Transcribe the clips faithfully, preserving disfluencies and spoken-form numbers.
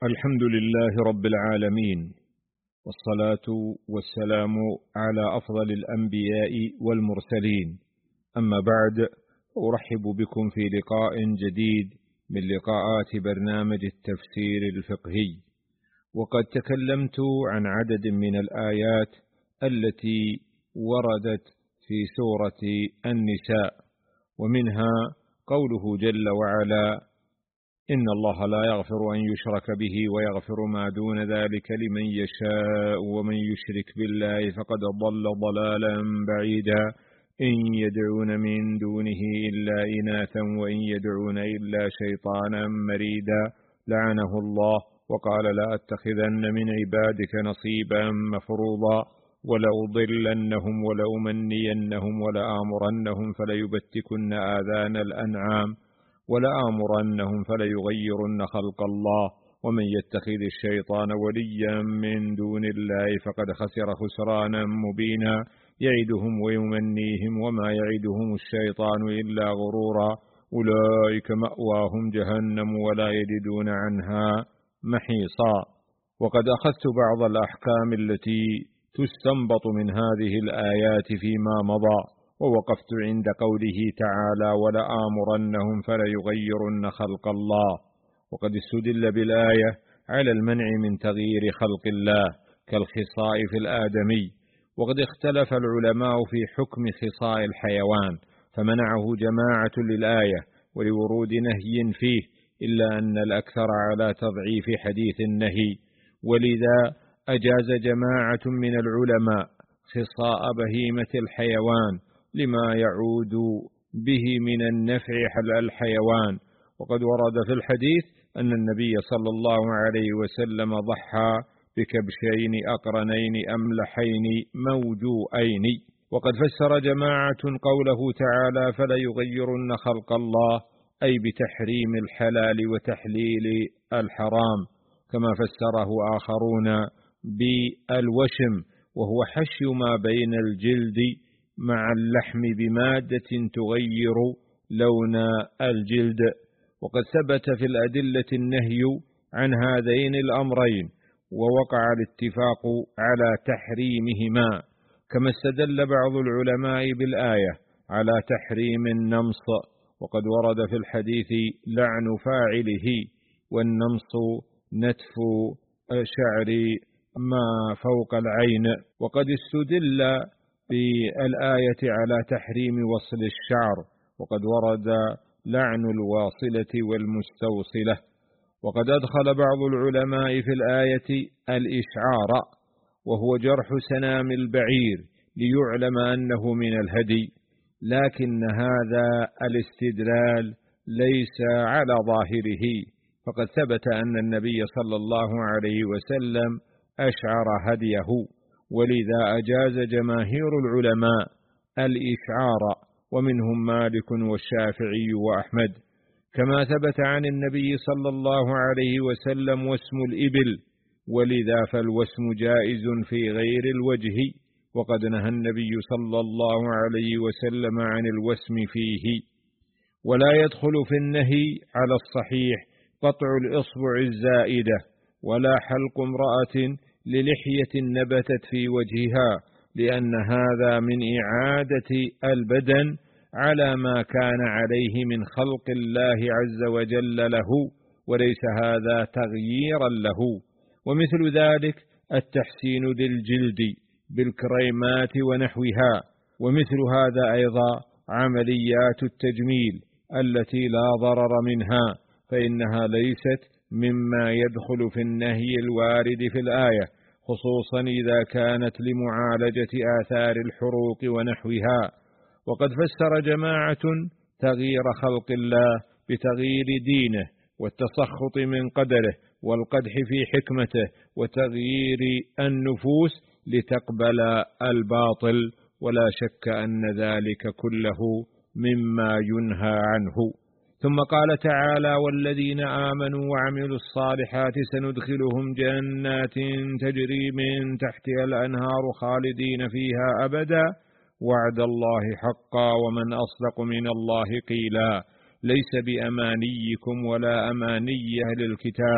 الحمد لله رب العالمين، والصلاة والسلام على أفضل الأنبياء والمرسلين. أما بعد، أرحب بكم في لقاء جديد من لقاءات برنامج التفسير الفقهي. وقد تكلمت عن عدد من الآيات التي وردت في سورة النساء، ومنها قوله جل وعلا: إن الله لا يغفر أن يشرك به ويغفر ما دون ذلك لمن يشاء ومن يشرك بالله فقد ضل ضلالا بعيدا إن يدعون من دونه إلا إناثا وإن يدعون إلا شيطانا مريدا لعنه الله وقال لا أتخذن من عبادك نصيبا مفروضا ولأضلنهم ولأمنينهم ولآمرنهم فليبتكن آذان الأنعام ولآمرنهم فليغيرن خلق الله ومن يتخذ الشيطان وليا من دون الله فقد خسر خسرانا مبينا يعدهم ويمنيهم وما يعدهم الشيطان إلا غرورا أولئك مأواهم جهنم ولا يجدون عنها محيصا. وقد أخذت بعض الأحكام التي تستنبط من هذه الآيات فيما مضى، ووقفت عند قوله تعالى ولآمرنهم فليغيرن خلق الله. وقد استدل بالآية على المنع من تغيير خلق الله كالخصاء في الآدمي، وقد اختلف العلماء في حكم خصاء الحيوان فمنعه جماعة للآية ولورود نهي فيه، إلا أن الأكثر على تضعيف حديث النهي، ولذا أجاز جماعة من العلماء خصاء بهيمة الحيوان لما يعود به من النفع على الحيوان. وقد ورد في الحديث أن النبي صلى الله عليه وسلم ضحى بكبشين أقرنين أملحين موجوئين. وقد فسر جماعة قوله تعالى فلا يغيرن خلق الله أي بتحريم الحلال وتحليل الحرام، كما فسره آخرون بالوشم، وهو حشي ما بين الجلد مع اللحم بمادة تغير لون الجلد. وقد ثبت في الأدلة النهي عن هذين الأمرين، ووقع الاتفاق على تحريمهما، كما استدل بعض العلماء بالآية على تحريم النمص، وقد ورد في الحديث لعن فاعله، والنمص نتف شعر ما فوق العين. وقد استدل بالآية على تحريم وصل الشعر، وقد ورد لعن الواصلة والمستوصلة. وقد أدخل بعض العلماء في الآية الإشعار، وهو جرح سنام البعير ليعلم أنه من الهدي، لكن هذا الاستدلال ليس على ظاهره، فقد ثبت أن النبي صلى الله عليه وسلم أشعر هديه، ولذا أجاز جماهير العلماء الإشعار، ومنهم مالك والشافعي وأحمد. كما ثبت عن النبي صلى الله عليه وسلم وسم الإبل، ولذا فالوسم جائز في غير الوجه، وقد نهى النبي صلى الله عليه وسلم عن الوسم فيه. ولا يدخل في النهي على الصحيح قطع الإصبع الزائدة ولا حلق امرأة للحية نبتت في وجهها، لأن هذا من إعادة البدن على ما كان عليه من خلق الله عز وجل له، وليس هذا تغييرا له. ومثل ذلك التحسين للجلد بالكريمات ونحوها، ومثل هذا أيضا عمليات التجميل التي لا ضرر منها، فإنها ليست مما يدخل في النهي الوارد في الآية، خصوصا إذا كانت لمعالجة آثار الحروق ونحوها. وقد فسر جماعة تغيير خلق الله بتغيير دينه والتسخط من قدره والقدح في حكمته وتغيير النفوس لتقبل الباطل، ولا شك أن ذلك كله مما ينهى عنه. ثم قال تعالى والذين آمنوا وعملوا الصالحات سندخلهم جنات تجري من تحتها الأنهار خالدين فيها أبدا وعد الله حقا ومن أصدق من الله قيلا ليس بأمانيكم ولا أماني أهل الكتاب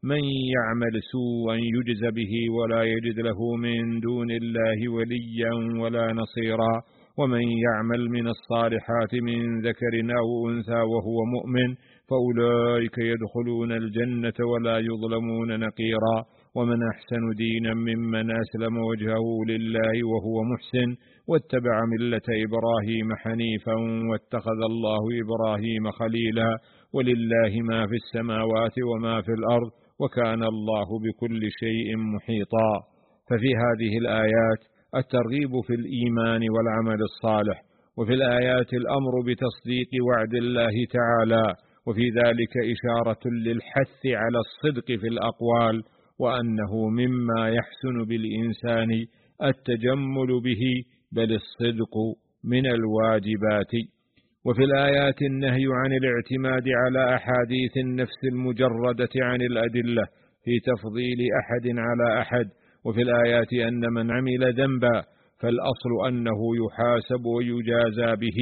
من يعمل سوءا يجز به ولا يجد له من دون الله وليا ولا نصيرا ومن يعمل من الصالحات من ذكر أو أنثى وهو مؤمن فأولئك يدخلون الجنة ولا يظلمون نقيرا ومن أحسن دينا ممن أسلم وجهه لله وهو محسن واتبع ملة إبراهيم حنيفا واتخذ الله إبراهيم خليلا ولله ما في السماوات وما في الأرض وكان الله بكل شيء محيطا. ففي هذه الآيات الترغيب في الإيمان والعمل الصالح، وفي الآيات الأمر بتصديق وعد الله تعالى، وفي ذلك إشارة للحث على الصدق في الأقوال، وأنه مما يحسن بالإنسان التجمل به بل الصدق من الواجبات. وفي الآيات النهي عن الاعتماد على أحاديث النفس المجردة عن الأدلة في تفضيل أحد على أحد. وفي الآيات أن من عمل ذنبا فالأصل أنه يحاسب ويجازى به،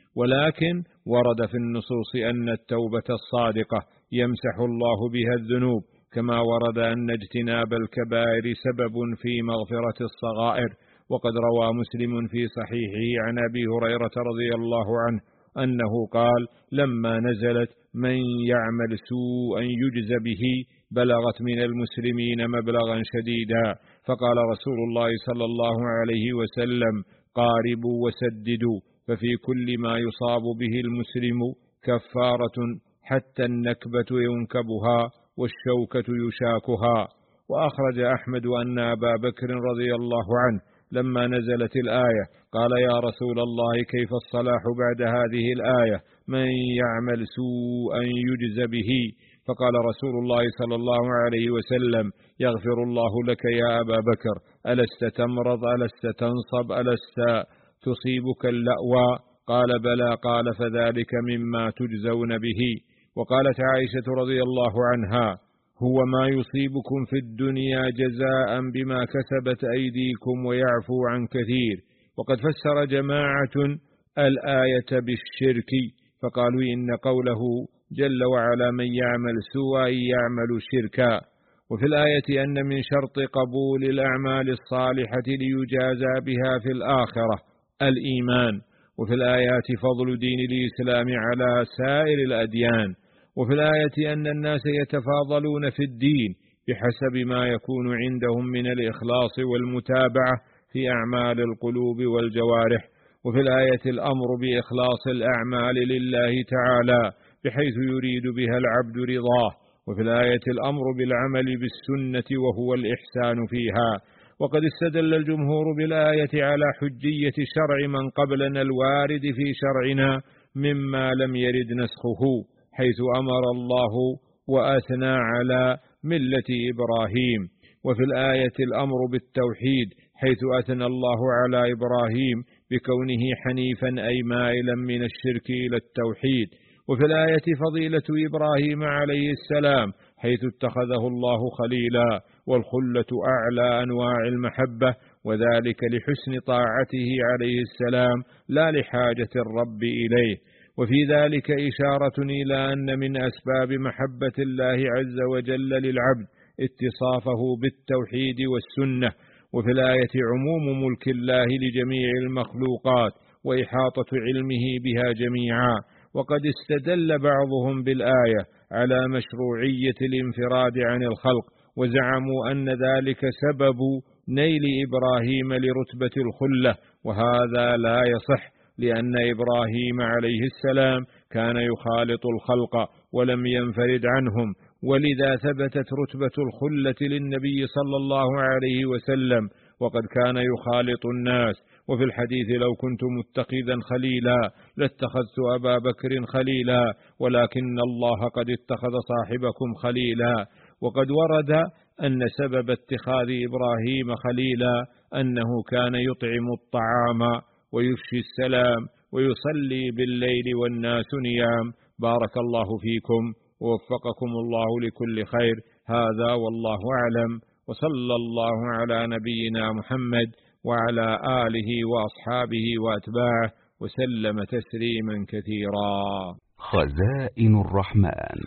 ولكن ورد في النصوص أن التوبة الصادقة يمسح الله بها الذنوب، كما ورد أن اجتناب الكبائر سبب في مغفرة الصغائر. وقد روى مسلم في صحيحه عن أبي هريرة رضي الله عنه أنه قال: لما نزلت من يعمل سوءا يجز به بلغت من المسلمين مبلغا شديدا، فقال رسول الله صلى الله عليه وسلم: قاربوا وسددوا، ففي كل ما يصاب به المسلم كفارة حتى النكبة ينكبها والشوكة يشاكها. وأخرج أحمد أن أبا بكر رضي الله عنه لما نزلت الآية قال: يا رسول الله كيف الصلاح بعد هذه الآية؟ من يعمل سوءا يجز به. فقال رسول الله صلى الله عليه وسلم: يغفر الله لك يا أبا بكر، ألست تمرض، ألست تنصب، ألست تصيبك اللأوى؟ قال: بلى. قال: فذلك مما تجزون به. وقالت عائشة رضي الله عنها: هو ما يصيبكم في الدنيا جزاء بما كسبت أيديكم ويعفو عن كثير. وقد فسر جماعة الآية بالشرك فقالوا إن قوله جل وعلا من يعمل سوءا يعمل شركا. وفي الآية أن من شرط قبول الأعمال الصالحة ليجازى بها في الآخرة الإيمان. وفي الآيات فضل دين الإسلام على سائر الأديان. وفي الآية أن الناس يتفاضلون في الدين بحسب ما يكون عندهم من الإخلاص والمتابعة في أعمال القلوب والجوارح. وفي الآية الأمر بإخلاص الأعمال لله تعالى بحيث يريد بها العبد رضاه. وفي الآية الأمر بالعمل بالسنة وهو الإحسان فيها. وقد استدل الجمهور بالآية على حجية شرع من قبلنا الوارد في شرعنا مما لم يرد نسخه، حيث أمر الله وأثنى على ملة إبراهيم. وفي الآية الأمر بالتوحيد، حيث أثنى الله على إبراهيم بكونه حنيفا أي مائلا من الشرك إلى التوحيد. وفي الآية فضيلة إبراهيم عليه السلام، حيث اتخذه الله خليلا، والخلة أعلى أنواع المحبة، وذلك لحسن طاعته عليه السلام لا لحاجة الرب إليه. وفي ذلك إشارة إلى أن من أسباب محبة الله عز وجل للعبد اتصافه بالتوحيد والسنة. وفي الآية عموم ملك الله لجميع المخلوقات وإحاطة علمه بها جميعا. وقد استدل بعضهم بالآية على مشروعية الانفراد عن الخلق، وزعموا أن ذلك سبب نيل إبراهيم لرتبة الخلة، وهذا لا يصح، لأن إبراهيم عليه السلام كان يخالط الخلق ولم ينفرد عنهم، ولذا ثبتت رتبة الخلة للنبي صلى الله عليه وسلم، وقد كان يخالط الناس. وفي الحديث: لو كنت متخذا خليلا لاتخذت أبا بكر خليلا، ولكن الله قد اتخذ صاحبكم خليلا. وقد ورد أن سبب اتخاذ إبراهيم خليلا أنه كان يطعم الطعام ويفشي السلام ويصلي بالليل والناس نيام. بارك الله فيكم ووفقكم الله لكل خير. هذا والله أعلم، وصلى الله على نبينا محمد وعلى آله وأصحابه وأتباعه وسلم تسليما كثيرا. خزائن الرحمن.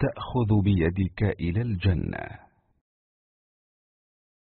تأخذ بيدك إلى الجنة.